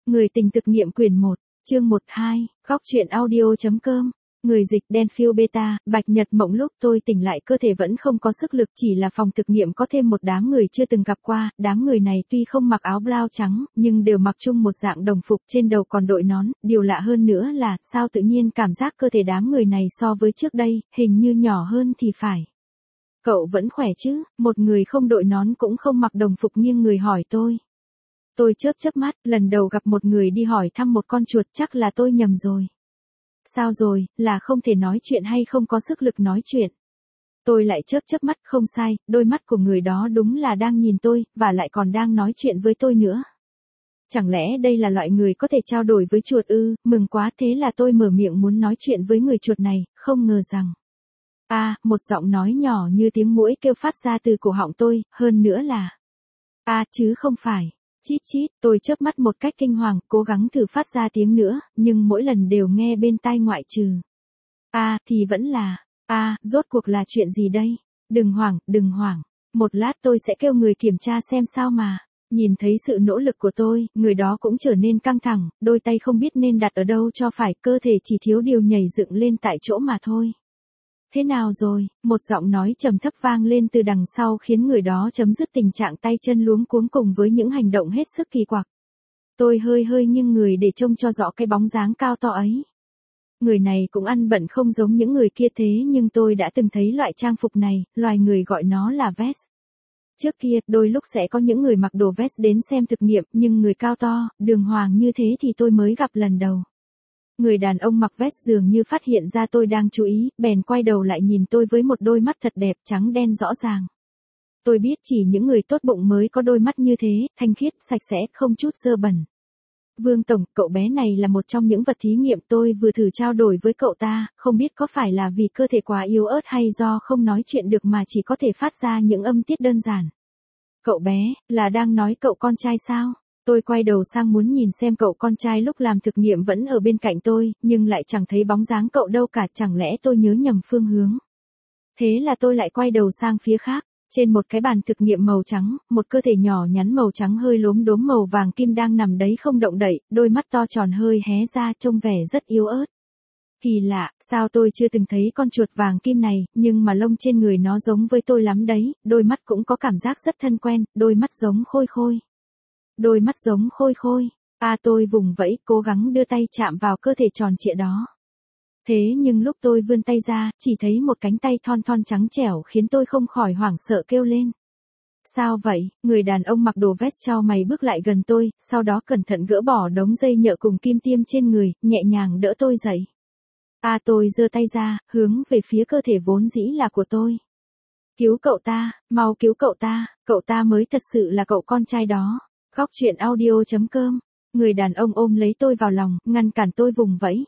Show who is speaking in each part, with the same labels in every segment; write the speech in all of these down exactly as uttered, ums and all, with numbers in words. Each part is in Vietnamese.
Speaker 1: Người tình thực nghiệm quyển một, chương một hai, góc truyện audio.com. Người dịch Denfield Beta, Bạch Nhật Mộng. Lúc tôi tỉnh lại cơ thể vẫn không có sức lực, chỉ là phòng thực nghiệm có thêm một đám người chưa từng gặp qua. Đám người này tuy không mặc áo blau trắng, nhưng đều mặc chung một dạng đồng phục, trên đầu còn đội nón. Điều lạ hơn nữa là, sao tự nhiên cảm giác cơ thể đám người này so với trước đây, hình như nhỏ hơn thì phải. Cậu vẫn khỏe chứ? Một người không đội nón cũng không mặc đồng phục nghiêng người hỏi tôi. Tôi chớp chớp mắt, lần đầu gặp một người đi hỏi thăm một con chuột, chắc là tôi nhầm rồi. Sao rồi, là không thể nói chuyện hay không có sức lực nói chuyện? Tôi lại chớp chớp mắt, không sai, đôi mắt của người đó đúng là đang nhìn tôi, và lại còn đang nói chuyện với tôi nữa. Chẳng lẽ đây là loại người có thể trao đổi với chuột ư? Mừng quá, thế là tôi mở miệng muốn nói chuyện với người chuột này, không ngờ rằng. À, một giọng nói nhỏ như tiếng muỗi kêu phát ra từ cổ họng tôi, hơn nữa là. À, chứ không phải. Chít chít, tôi chớp mắt một cách kinh hoàng, cố gắng thử phát ra tiếng nữa, nhưng mỗi lần đều nghe bên tai ngoại trừ. À, thì vẫn là. À, rốt cuộc là chuyện gì đây? Đừng hoảng, đừng hoảng. Một lát tôi sẽ kêu người kiểm tra xem sao mà. Nhìn thấy sự nỗ lực của tôi, người đó cũng trở nên căng thẳng, đôi tay không biết nên đặt ở đâu cho phải, cơ thể chỉ thiếu điều nhảy dựng lên tại chỗ mà thôi. Thế nào rồi? Một giọng nói trầm thấp vang lên từ đằng sau khiến người đó chấm dứt tình trạng tay chân luống cuống cùng với những hành động hết sức kỳ quặc. Tôi hơi hơi nghiêng người để trông cho rõ cái bóng dáng cao to ấy. Người này cũng ăn bận không giống những người kia thế nhưng tôi đã từng thấy loại trang phục này, loài người gọi nó là vest. Trước kia, đôi lúc sẽ có những người mặc đồ vest đến xem thực nghiệm, nhưng người cao to, đường hoàng như thế thì tôi mới gặp lần đầu. Người đàn ông mặc vest dường như phát hiện ra tôi đang chú ý, bèn quay đầu lại nhìn tôi với một đôi mắt thật đẹp, trắng đen rõ ràng. Tôi biết chỉ những người tốt bụng mới có đôi mắt như thế, thanh khiết, sạch sẽ, không chút dơ bẩn. Vương Tổng, cậu bé này là một trong những vật thí nghiệm tôi vừa thử trao đổi với cậu ta, không biết có phải là vì cơ thể quá yếu ớt hay do không nói chuyện được mà chỉ có thể phát ra những âm tiết đơn giản. Cậu bé, là đang nói cậu con trai sao? Tôi quay đầu sang muốn nhìn xem cậu con trai lúc làm thực nghiệm vẫn ở bên cạnh tôi, nhưng lại chẳng thấy bóng dáng cậu đâu cả, chẳng lẽ tôi nhớ nhầm phương hướng. Thế là tôi lại quay đầu sang phía khác, trên một cái bàn thực nghiệm màu trắng, một cơ thể nhỏ nhắn màu trắng hơi lốm đốm màu vàng kim đang nằm đấy không động đậy, đôi mắt to tròn hơi hé ra trông vẻ rất yếu ớt. Kỳ lạ, sao tôi chưa từng thấy con chuột vàng kim này, nhưng mà lông trên người nó giống với tôi lắm đấy, đôi mắt cũng có cảm giác rất thân quen, đôi mắt giống Khôi Khôi. Đôi mắt giống Khôi Khôi. À, tôi vùng vẫy, cố gắng đưa tay chạm vào cơ thể tròn trịa đó. Thế nhưng lúc tôi vươn tay ra, chỉ thấy một cánh tay thon thon trắng trẻo khiến tôi không khỏi hoảng sợ kêu lên. Sao vậy? Người đàn ông mặc đồ vest chau mày bước lại gần tôi, sau đó cẩn thận gỡ bỏ đống dây nhợ cùng kim tiêm trên người, nhẹ nhàng đỡ tôi dậy. À, tôi giơ tay ra, hướng về phía cơ thể vốn dĩ là của tôi. Cứu cậu ta, mau cứu cậu ta, cậu ta mới thật sự là cậu con trai đó. Góc truyện audio.com. Người đàn ông ôm lấy tôi vào lòng, ngăn cản tôi vùng vẫy.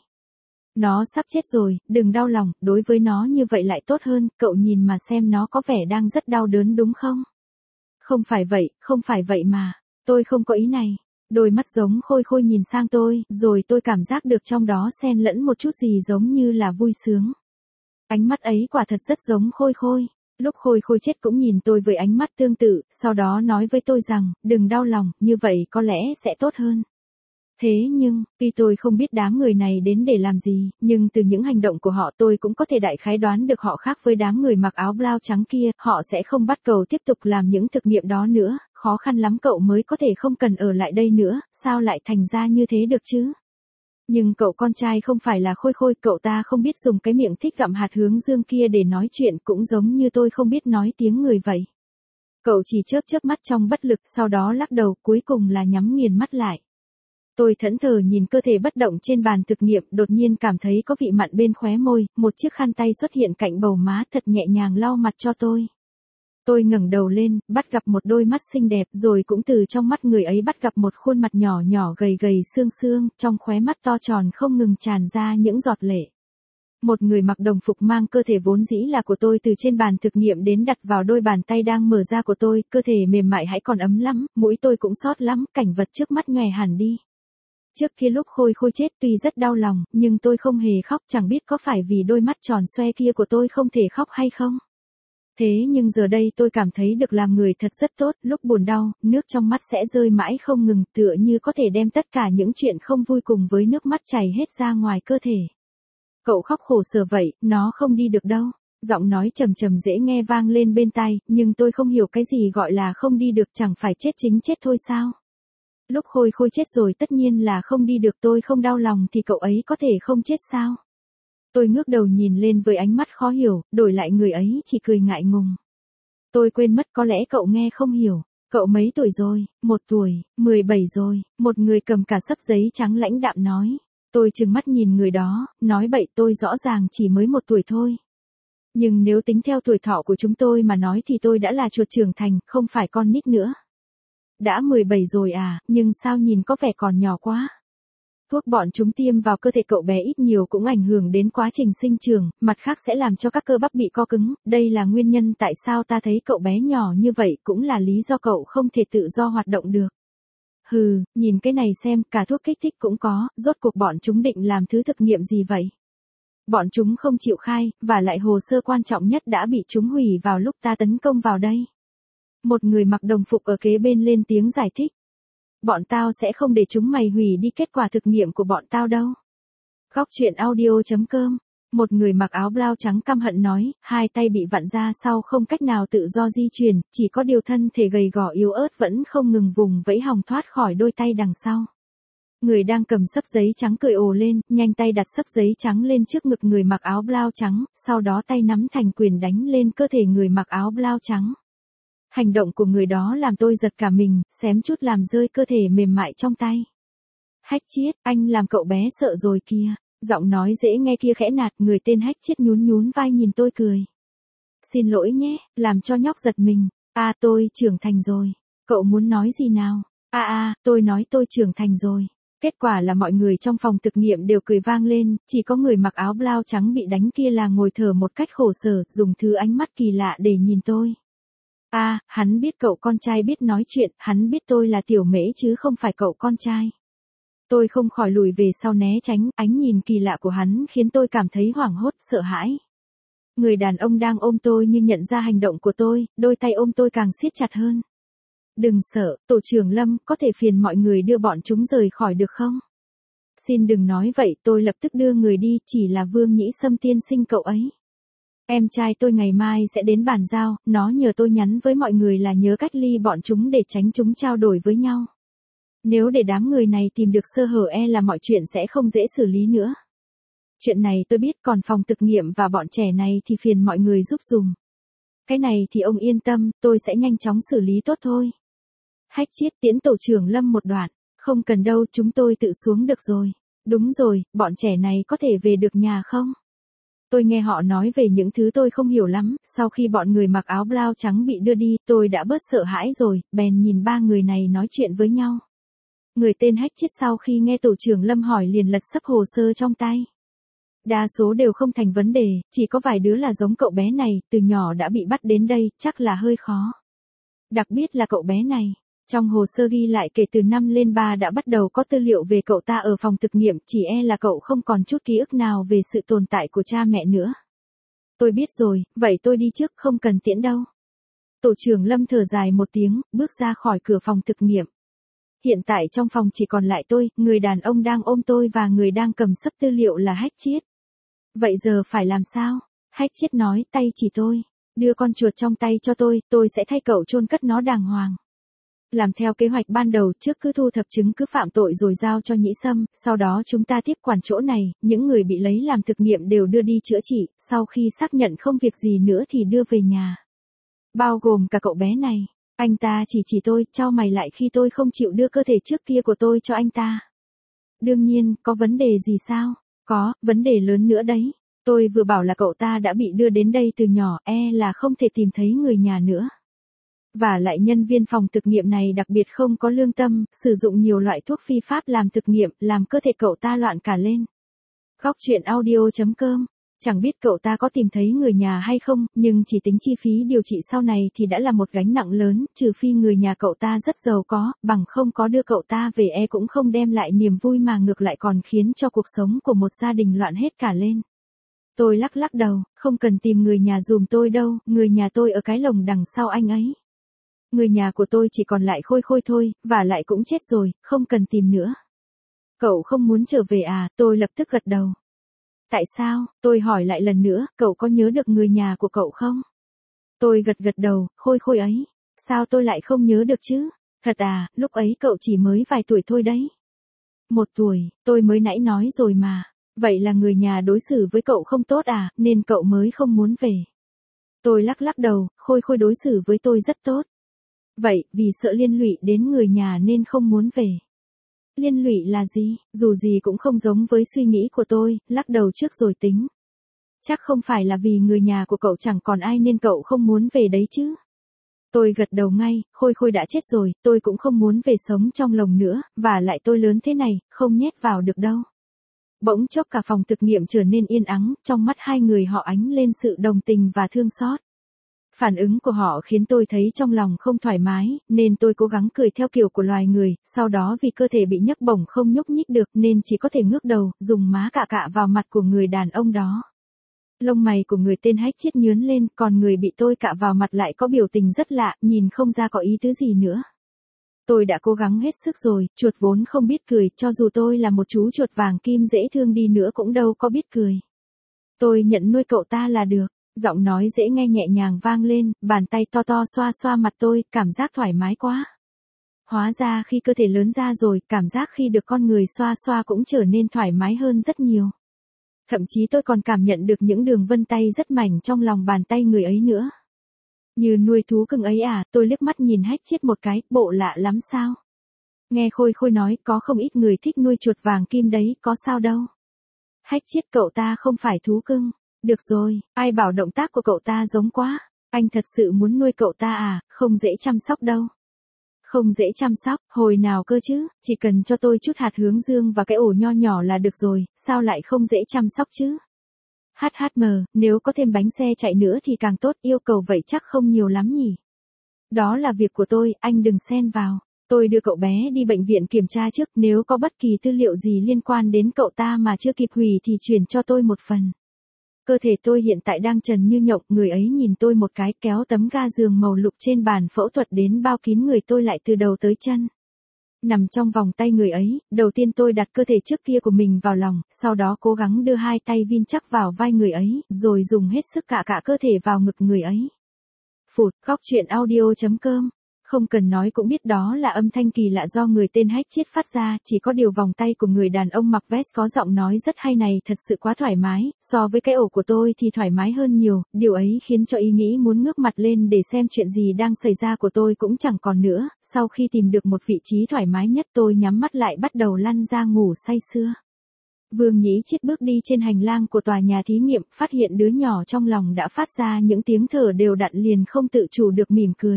Speaker 1: Nó sắp chết rồi, đừng đau lòng, đối với nó như vậy lại tốt hơn, cậu nhìn mà xem nó có vẻ đang rất đau đớn đúng không? Không phải vậy, không phải vậy mà, tôi không có ý này. Đôi mắt giống Khôi Khôi nhìn sang tôi, rồi tôi cảm giác được trong đó xen lẫn một chút gì giống như là vui sướng. Ánh mắt ấy quả thật rất giống Khôi Khôi. Lúc Khôi Khôi chết cũng nhìn tôi với ánh mắt tương tự, sau đó nói với tôi rằng, đừng đau lòng, như vậy có lẽ sẽ tốt hơn. Thế nhưng, tuy tôi không biết đám người này đến để làm gì, nhưng từ những hành động của họ tôi cũng có thể đại khái đoán được họ khác với đám người mặc áo blau trắng kia, họ sẽ không bắt cậu tiếp tục làm những thực nghiệm đó nữa, khó khăn lắm cậu mới có thể không cần ở lại đây nữa, sao lại thành ra như thế được chứ? Nhưng cậu con trai không phải là Khôi Khôi, cậu ta không biết dùng cái miệng thích gặm hạt hướng dương kia để nói chuyện, cũng giống như tôi không biết nói tiếng người vậy. Cậu chỉ chớp chớp mắt trong bất lực, sau đó lắc đầu, cuối cùng là nhắm nghiền mắt lại. Tôi thẫn thờ nhìn cơ thể bất động trên bàn thực nghiệm, đột nhiên cảm thấy có vị mặn bên khóe môi, một chiếc khăn tay xuất hiện cạnh bầu má thật nhẹ nhàng lau mặt cho tôi. Tôi ngẩng đầu lên, bắt gặp một đôi mắt xinh đẹp, rồi cũng từ trong mắt người ấy bắt gặp một khuôn mặt nhỏ nhỏ gầy gầy xương xương, trong khóe mắt to tròn không ngừng tràn ra những giọt lệ. Một người mặc đồng phục mang cơ thể vốn dĩ là của tôi từ trên bàn thực nghiệm đến đặt vào đôi bàn tay đang mở ra của tôi, cơ thể mềm mại hãy còn ấm lắm, mũi tôi cũng sót lắm, cảnh vật trước mắt nhòe hẳn đi. Trước kia lúc Khôi Khôi chết tuy rất đau lòng, nhưng tôi không hề khóc, chẳng biết có phải vì đôi mắt tròn xoe kia của tôi không thể khóc hay không. Thế nhưng giờ đây tôi cảm thấy được làm người thật rất tốt, lúc buồn đau, nước trong mắt sẽ rơi mãi không ngừng, tựa như có thể đem tất cả những chuyện không vui cùng với nước mắt chảy hết ra ngoài cơ thể. Cậu khóc khổ sở vậy, nó không đi được đâu. Giọng nói trầm trầm dễ nghe vang lên bên tai, nhưng tôi không hiểu cái gì gọi là không đi được, chẳng phải chết chính chết thôi sao? Lúc Khôi Khôi chết rồi tất nhiên là không đi được, tôi không đau lòng thì cậu ấy có thể không chết sao? Tôi ngước đầu nhìn lên với ánh mắt khó hiểu, đổi lại người ấy chỉ cười ngại ngùng. Tôi quên mất có lẽ cậu nghe không hiểu. Cậu mấy tuổi rồi? Một tuổi, mười bảy rồi, một người cầm cả xấp giấy trắng lãnh đạm nói. Tôi trừng mắt nhìn người đó, nói bậy, tôi rõ ràng chỉ mới một tuổi thôi. Nhưng nếu tính theo tuổi thọ của chúng tôi mà nói thì tôi đã là chuột trưởng thành, không phải con nít nữa. Đã mười bảy rồi à, nhưng sao nhìn có vẻ còn nhỏ quá. Thuốc bọn chúng tiêm vào cơ thể cậu bé ít nhiều cũng ảnh hưởng đến quá trình sinh trưởng, mặt khác sẽ làm cho các cơ bắp bị co cứng, đây là nguyên nhân tại sao ta thấy cậu bé nhỏ như vậy, cũng là lý do cậu không thể tự do hoạt động được. Hừ, nhìn cái này xem, cả thuốc kích thích cũng có, rốt cuộc bọn chúng định làm thứ thực nghiệm gì vậy? Bọn chúng không chịu khai, và lại hồ sơ quan trọng nhất đã bị chúng hủy vào lúc ta tấn công vào đây. Một người mặc đồng phục ở kế bên lên tiếng giải thích. Bọn tao sẽ không để chúng mày hủy đi kết quả thực nghiệm của bọn tao đâu. Góc truyện audio chấm com. Một người mặc áo blau trắng căm hận nói, hai tay bị vặn ra sau không cách nào tự do di chuyển, chỉ có điều thân thể gầy gò yếu ớt vẫn không ngừng vùng vẫy hòng thoát khỏi đôi tay đằng sau. Người đang cầm xấp giấy trắng cười ồ lên, nhanh tay đặt xấp giấy trắng lên trước ngực người mặc áo blau trắng, sau đó tay nắm thành quyền đánh lên cơ thể người mặc áo blau trắng. Hành động của người đó làm tôi giật cả mình, xém chút làm rơi cơ thể mềm mại trong tay. Hách Chiết, anh làm cậu bé sợ rồi kìa. Giọng nói dễ nghe kia khẽ nạt, người tên Hách Chiết nhún nhún vai nhìn tôi cười. Xin lỗi nhé, làm cho nhóc giật mình. À, tôi trưởng thành rồi. Cậu muốn nói gì nào? À à, tôi nói tôi trưởng thành rồi. Kết quả là mọi người trong phòng thực nghiệm đều cười vang lên, chỉ có người mặc áo blau trắng bị đánh kia là ngồi thở một cách khổ sở, dùng thứ ánh mắt kỳ lạ để nhìn tôi. À, hắn biết cậu con trai biết nói chuyện, hắn biết tôi là tiểu mễ chứ không phải cậu con trai. Tôi không khỏi lùi về sau né tránh, ánh nhìn kỳ lạ của hắn khiến tôi cảm thấy hoảng hốt, sợ hãi. Người đàn ông đang ôm tôi nhưng nhận ra hành động của tôi, đôi tay ôm tôi càng siết chặt hơn. Đừng sợ, tổ trưởng Lâm, có thể phiền mọi người đưa bọn chúng rời khỏi được không? Xin đừng nói vậy, tôi lập tức đưa người đi, chỉ là Vương Nhĩ Sâm tiên sinh cậu ấy. Em trai tôi ngày mai sẽ đến bàn giao, nó nhờ tôi nhắn với mọi người là nhớ cách ly bọn chúng để tránh chúng trao đổi với nhau. Nếu để đám người này tìm được sơ hở e là mọi chuyện sẽ không dễ xử lý nữa. Chuyện này tôi biết, còn phòng thực nghiệm và bọn trẻ này thì phiền mọi người giúp dùm. Cái này thì ông yên tâm, tôi sẽ nhanh chóng xử lý tốt thôi. Hách Chiết tiễn tổ trưởng Lâm một đoạn. Không cần đâu, chúng tôi tự xuống được rồi. Đúng rồi, bọn trẻ này có thể về được nhà không? Tôi nghe họ nói về những thứ tôi không hiểu lắm, sau khi bọn người mặc áo blau trắng bị đưa đi, tôi đã bớt sợ hãi rồi, bèn nhìn ba người này nói chuyện với nhau. Người tên Hách Chiết sau khi nghe tổ trưởng Lâm hỏi liền lật sấp hồ sơ trong tay. Đa số đều không thành vấn đề, chỉ có vài đứa là giống cậu bé này, từ nhỏ đã bị bắt đến đây, chắc là hơi khó. Đặc biệt là cậu bé này. Trong hồ sơ ghi lại kể từ năm lên ba đã bắt đầu có tư liệu về cậu ta ở phòng thực nghiệm, chỉ e là cậu không còn chút ký ức nào về sự tồn tại của cha mẹ nữa. Tôi biết rồi, vậy tôi đi trước, không cần tiễn đâu. Tổ trưởng Lâm thở dài một tiếng, bước ra khỏi cửa phòng thực nghiệm. Hiện tại trong phòng chỉ còn lại tôi, người đàn ông đang ôm tôi và người đang cầm sấp tư liệu là Hách Chiết. Vậy giờ phải làm sao? Hách Chiết nói, tay chỉ tôi. Đưa con chuột trong tay cho tôi, tôi sẽ thay cậu chôn cất nó đàng hoàng. Làm theo kế hoạch ban đầu, trước cứ thu thập chứng cứ phạm tội rồi giao cho Nhĩ Sâm, sau đó chúng ta tiếp quản chỗ này, những người bị lấy làm thực nghiệm đều đưa đi chữa trị, sau khi xác nhận không việc gì nữa thì đưa về nhà. Bao gồm cả cậu bé này. Anh ta chỉ chỉ tôi, chau mày lại khi tôi không chịu đưa cơ thể trước kia của tôi cho anh ta. Đương nhiên, có vấn đề gì sao? Có, vấn đề lớn nữa đấy. Tôi vừa bảo là cậu ta đã bị đưa đến đây từ nhỏ, e là không thể tìm thấy người nhà nữa. Và lại nhân viên phòng thực nghiệm này đặc biệt không có lương tâm, sử dụng nhiều loại thuốc phi pháp làm thực nghiệm, làm cơ thể cậu ta loạn cả lên. Góc truyện audio chấm com. Chẳng biết cậu ta có tìm thấy người nhà hay không, nhưng chỉ tính chi phí điều trị sau này thì đã là một gánh nặng lớn, trừ phi người nhà cậu ta rất giàu có, bằng không có đưa cậu ta về e cũng không đem lại niềm vui mà ngược lại còn khiến cho cuộc sống của một gia đình loạn hết cả lên. Tôi lắc lắc đầu, không cần tìm người nhà giùm tôi đâu, người nhà tôi ở cái lồng đằng sau anh ấy. Người nhà của tôi chỉ còn lại Khôi Khôi thôi, và lại cũng chết rồi, không cần tìm nữa. Cậu không muốn trở về à, tôi lập tức gật đầu. Tại sao, tôi hỏi lại lần nữa, cậu có nhớ được người nhà của cậu không? Tôi gật gật đầu, Khôi Khôi ấy. Sao tôi lại không nhớ được chứ? Thật à, lúc ấy cậu chỉ mới vài tuổi thôi đấy. Một tuổi, tôi mới nãy nói rồi mà. Vậy là người nhà đối xử với cậu không tốt à, nên cậu mới không muốn về. Tôi lắc lắc đầu, Khôi Khôi đối xử với tôi rất tốt. Vậy, vì sợ liên lụy đến người nhà nên không muốn về. Liên lụy là gì? Dù gì cũng không giống với suy nghĩ của tôi, lắc đầu trước rồi tính. Chắc không phải là vì người nhà của cậu chẳng còn ai nên cậu không muốn về đấy chứ. Tôi gật đầu ngay, Khôi Khôi đã chết rồi, tôi cũng không muốn về sống trong lồng nữa, và lại tôi lớn thế này, không nhét vào được đâu. Bỗng chốc cả phòng thực nghiệm trở nên yên ắng, trong mắt hai người họ ánh lên sự đồng tình và thương xót. Phản ứng của họ khiến tôi thấy trong lòng không thoải mái, nên tôi cố gắng cười theo kiểu của loài người, sau đó vì cơ thể bị nhấc bổng không nhúc nhích được nên chỉ có thể ngước đầu, dùng má cạ cạ vào mặt của người đàn ông đó. Lông mày của người tên Hách Chiết nhướn lên, còn người bị tôi cạ vào mặt lại có biểu tình rất lạ, nhìn không ra có ý tứ gì nữa. Tôi đã cố gắng hết sức rồi, chuột vốn không biết cười, cho dù tôi là một chú chuột vàng kim dễ thương đi nữa cũng đâu có biết cười. Tôi nhận nuôi cậu ta là được, giọng nói dễ nghe nhẹ nhàng vang lên, bàn tay to to xoa xoa mặt tôi, cảm giác thoải mái quá. Hóa ra khi cơ thể lớn ra rồi, cảm giác khi được con người xoa xoa cũng trở nên thoải mái hơn rất nhiều. Thậm chí tôi còn cảm nhận được những đường vân tay rất mảnh trong lòng bàn tay người ấy nữa. Như nuôi thú cưng ấy à, tôi liếc mắt nhìn Hách Chiết một cái, bộ lạ lắm sao? Nghe Khôi Khôi nói có không ít người thích nuôi chuột vàng kim đấy, có sao đâu. Hách Chiết cậu ta không phải thú cưng. Được rồi, ai bảo động tác của cậu ta giống quá. Anh thật sự muốn nuôi cậu ta à, không dễ chăm sóc đâu. Không dễ chăm sóc, hồi nào cơ chứ, chỉ cần cho tôi chút hạt hướng dương và cái ổ nho nhỏ là được rồi, sao lại không dễ chăm sóc chứ? hát hát em, nếu có thêm bánh xe chạy nữa thì càng tốt, yêu cầu vậy chắc không nhiều lắm nhỉ. Đó là việc của tôi, anh đừng xen vào. Tôi đưa cậu bé đi bệnh viện kiểm tra trước, nếu có bất kỳ tư liệu gì liên quan đến cậu ta mà chưa kịp hủy thì chuyển cho tôi một phần. Cơ thể tôi hiện tại đang trần như nhộng, người ấy nhìn tôi một cái, kéo tấm ga giường màu lục trên bàn phẫu thuật đến bao kín người tôi lại từ đầu tới chân. Nằm trong vòng tay người ấy, đầu tiên tôi đặt cơ thể trước kia của mình vào lòng, sau đó cố gắng đưa hai tay vin chắc vào vai người ấy, rồi dùng hết sức cả cả cơ thể vào ngực người ấy. Phụt, góc truyện audio chấm com. Không cần nói cũng biết đó là âm thanh kỳ lạ do người tên Hách Chiết phát ra, chỉ có điều vòng tay của người đàn ông mặc vest có giọng nói rất hay này thật sự quá thoải mái, so với cái ổ của tôi thì thoải mái hơn nhiều, điều ấy khiến cho ý nghĩ muốn ngước mặt lên để xem chuyện gì đang xảy ra của tôi cũng chẳng còn nữa, sau khi tìm được một vị trí thoải mái nhất tôi nhắm mắt lại bắt đầu lăn ra ngủ say sưa. Vương Nhĩ Chiết bước đi trên hành lang của tòa nhà thí nghiệm, phát hiện đứa nhỏ trong lòng đã phát ra những tiếng thở đều đặn liền không tự chủ được mỉm cười.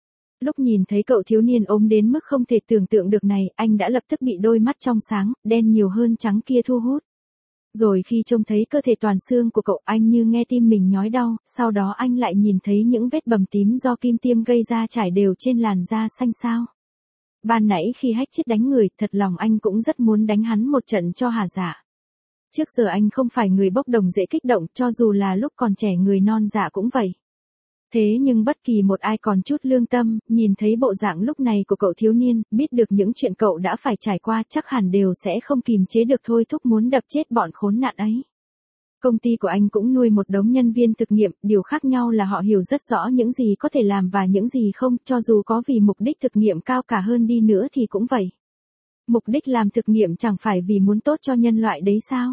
Speaker 1: Lúc nhìn thấy cậu thiếu niên ốm đến mức không thể tưởng tượng được này, anh đã lập tức bị đôi mắt trong sáng, đen nhiều hơn trắng kia thu hút. Rồi khi trông thấy cơ thể toàn xương của cậu, anh như nghe tim mình nhói đau, sau đó anh lại nhìn thấy những vết bầm tím do kim tiêm gây ra trải đều trên làn da xanh xao. Ban nãy khi Hách Chiết đánh người, thật lòng anh cũng rất muốn đánh hắn một trận cho hả dạ. Trước giờ anh không phải người bốc đồng dễ kích động, cho dù là lúc còn trẻ người non dạ cũng vậy. Thế nhưng bất kỳ một ai còn chút lương tâm, nhìn thấy bộ dạng lúc này của cậu thiếu niên, biết được những chuyện cậu đã phải trải qua chắc hẳn đều sẽ không kìm chế được thôi thúc muốn đập chết bọn khốn nạn ấy. Công ty của anh cũng nuôi một đống nhân viên thực nghiệm, điều khác nhau là họ hiểu rất rõ những gì có thể làm và những gì không, cho dù có vì mục đích thực nghiệm cao cả hơn đi nữa thì cũng vậy. Mục đích làm thực nghiệm chẳng phải vì muốn tốt cho nhân loại đấy sao?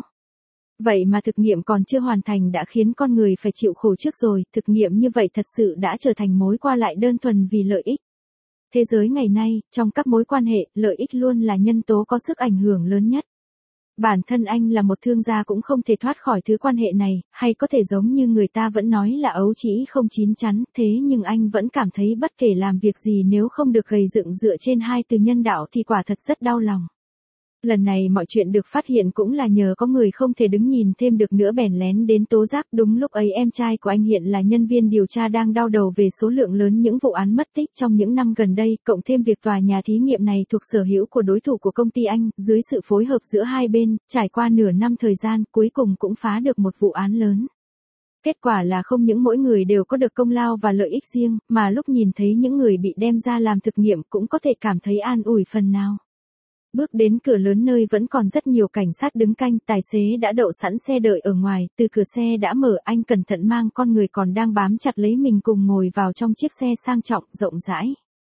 Speaker 1: Vậy mà thực nghiệm còn chưa hoàn thành đã khiến con người phải chịu khổ trước rồi, thực nghiệm như vậy thật sự đã trở thành mối qua lại đơn thuần vì lợi ích. Thế giới ngày nay, trong các mối quan hệ, lợi ích luôn là nhân tố có sức ảnh hưởng lớn nhất. Bản thân anh là một thương gia cũng không thể thoát khỏi thứ quan hệ này, hay có thể giống như người ta vẫn nói là ấu trĩ không chín chắn, thế nhưng anh vẫn cảm thấy bất kể làm việc gì nếu không được gầy dựng dựa trên hai từ nhân đạo thì quả thật rất đau lòng. Lần này mọi chuyện được phát hiện cũng là nhờ có người không thể đứng nhìn thêm được nữa bèn lén đến tố giác. Đúng lúc ấy em trai của anh Hiện là nhân viên điều tra đang đau đầu về số lượng lớn những vụ án mất tích trong những năm gần đây, cộng thêm việc tòa nhà thí nghiệm này thuộc sở hữu của đối thủ của công ty anh, dưới sự phối hợp giữa hai bên, trải qua nửa năm thời gian, cuối cùng cũng phá được một vụ án lớn. Kết quả là không những mỗi người đều có được công lao và lợi ích riêng, mà lúc nhìn thấy những người bị đem ra làm thực nghiệm cũng có thể cảm thấy an ủi phần nào. Bước đến cửa lớn nơi vẫn còn rất nhiều cảnh sát đứng canh, tài xế đã đậu sẵn xe đợi ở ngoài, từ cửa xe đã mở, anh cẩn thận mang con người còn đang bám chặt lấy mình cùng ngồi vào trong chiếc xe sang trọng, rộng rãi.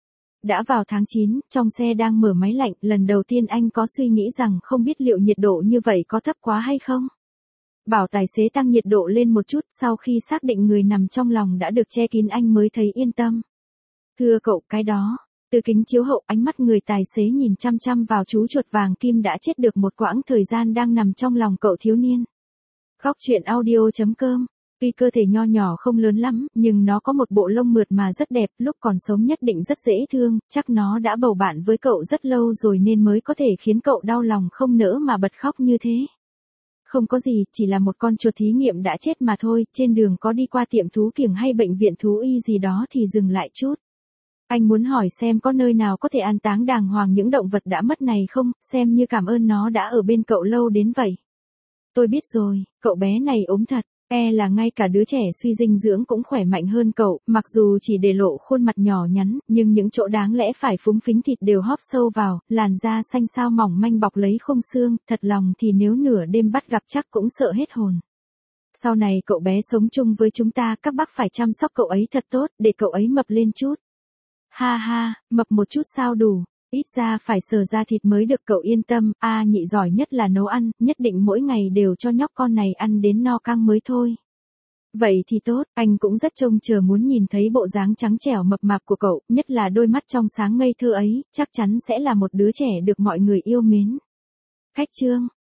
Speaker 1: Đã vào tháng chín, trong xe đang mở máy lạnh, lần đầu tiên anh có suy nghĩ rằng không biết liệu nhiệt độ như vậy có thấp quá hay không. Bảo tài xế tăng nhiệt độ lên một chút, sau khi xác định người nằm trong lòng đã được che kín anh mới thấy yên tâm. Thưa cậu, cái đó. Từ kính chiếu hậu, ánh mắt người tài xế nhìn chăm chăm vào chú chuột vàng kim đã chết được một quãng thời gian đang nằm trong lòng cậu thiếu niên. Góc truyện audio chấm com. Tuy cơ thể nho nhỏ không lớn lắm, nhưng nó có một bộ lông mượt mà rất đẹp, lúc còn sống nhất định rất dễ thương, chắc nó đã bầu bạn với cậu rất lâu rồi nên mới có thể khiến cậu đau lòng không nỡ mà bật khóc như thế. Không có gì, chỉ là một con chuột thí nghiệm đã chết mà thôi, trên đường có đi qua tiệm thú kiểng hay bệnh viện thú y gì đó thì dừng lại chút. Anh muốn hỏi xem có nơi nào có thể an táng đàng hoàng những động vật đã mất này không, xem như cảm ơn nó đã ở bên cậu lâu đến vậy. Tôi biết rồi, cậu bé này ốm thật, e là ngay cả đứa trẻ suy dinh dưỡng cũng khỏe mạnh hơn cậu, mặc dù chỉ để lộ khuôn mặt nhỏ nhắn, nhưng những chỗ đáng lẽ phải phúng phính thịt đều hóp sâu vào, làn da xanh xao mỏng manh bọc lấy khung xương, thật lòng thì nếu nửa đêm bắt gặp chắc cũng sợ hết hồn. Sau này cậu bé sống chung với chúng ta, các bác phải chăm sóc cậu ấy thật tốt, để cậu ấy mập lên chút. Ha ha, mập một chút sao đủ, ít ra phải sờ da thịt mới được, cậu yên tâm, a à, nhị giỏi nhất là nấu ăn, nhất định mỗi ngày đều cho nhóc con này ăn đến no căng mới thôi. Vậy thì tốt, anh cũng rất trông chờ muốn nhìn thấy bộ dáng trắng trẻo mập mạp của cậu, nhất là đôi mắt trong sáng ngây thơ ấy, chắc chắn sẽ là một đứa trẻ được mọi người yêu mến. Khách chương.